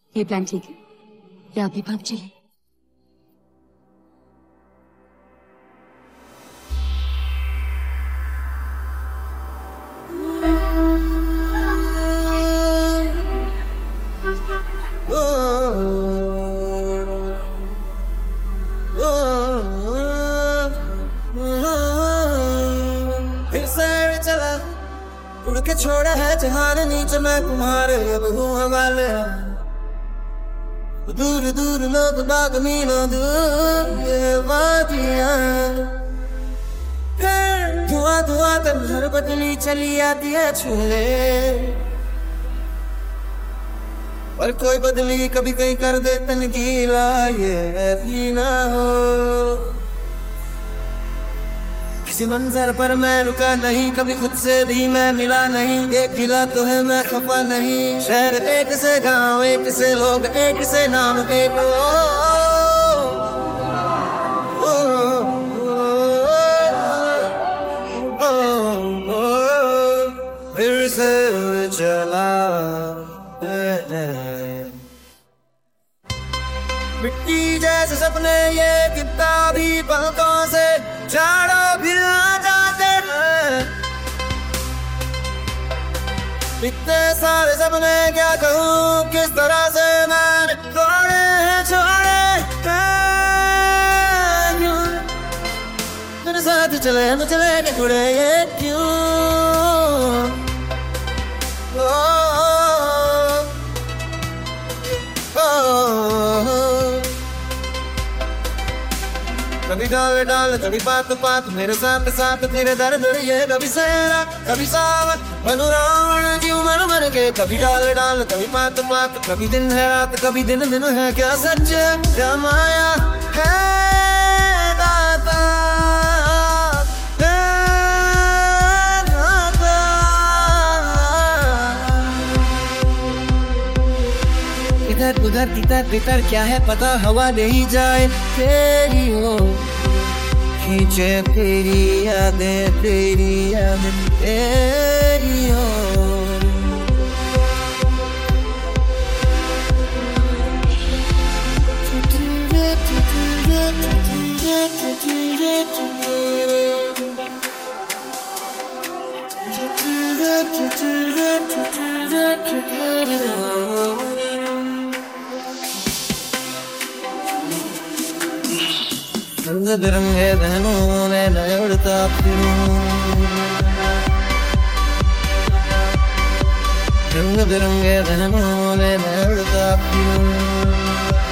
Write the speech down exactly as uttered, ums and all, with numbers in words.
ये प्लान ठीक है या अभी भाग चले? उड़ के छोड़ा है जहान नीचे मैं तुम्हारे अब हूँ हवाले। दूर दूर लोग बाग मीलों दूर ये वादियाँ, धुआं धुआं तन्हर बदली चली आती है छूले। पर कोई बदली कभी कहीं कर दे तन गीला ये भी ना हो। किसी मंजर पर मैं रुका नहीं, कभी खुद से भी मैं मिला नहीं। एक गिला तो है मैं खफा नहीं। शहर एक से गांव, एक से लोग, एक से नाम, एक ओ, ओ, ओ, ओ, फिर से चला मिट्टी जैसे सपने ये किताबी पलकों से झाड़ो भी आ जाते हैं। इतने सारे सपने क्या कहूँ किस तरह से मैंने तोड़े हैं छोड़े क्यों मेरे साथ चले न चले के जुड़े ये क्यों। ओ, ओ, ओ, कभी डाल डाल कभी बात बात मेरे साथ साथ तेरे दर्द ये कभी सहरा कभी सावन बनू रावण जीव मर मर के। कभी डाल डाल कभी बात बात कभी दिन है रात कभी दिन दिन है क्या सच क्या माया है दाता है दाता। इधर उधर तितर बितर क्या है पता हवा नहीं जाए तेरी हो खींचे तेरी यादें तेरी यादें तेरी हो। रंग बिरंगे बहनों में मैं उड़ता फिरूं, रंग बिरंगे बहनों में मैं उड़ता फिरूं।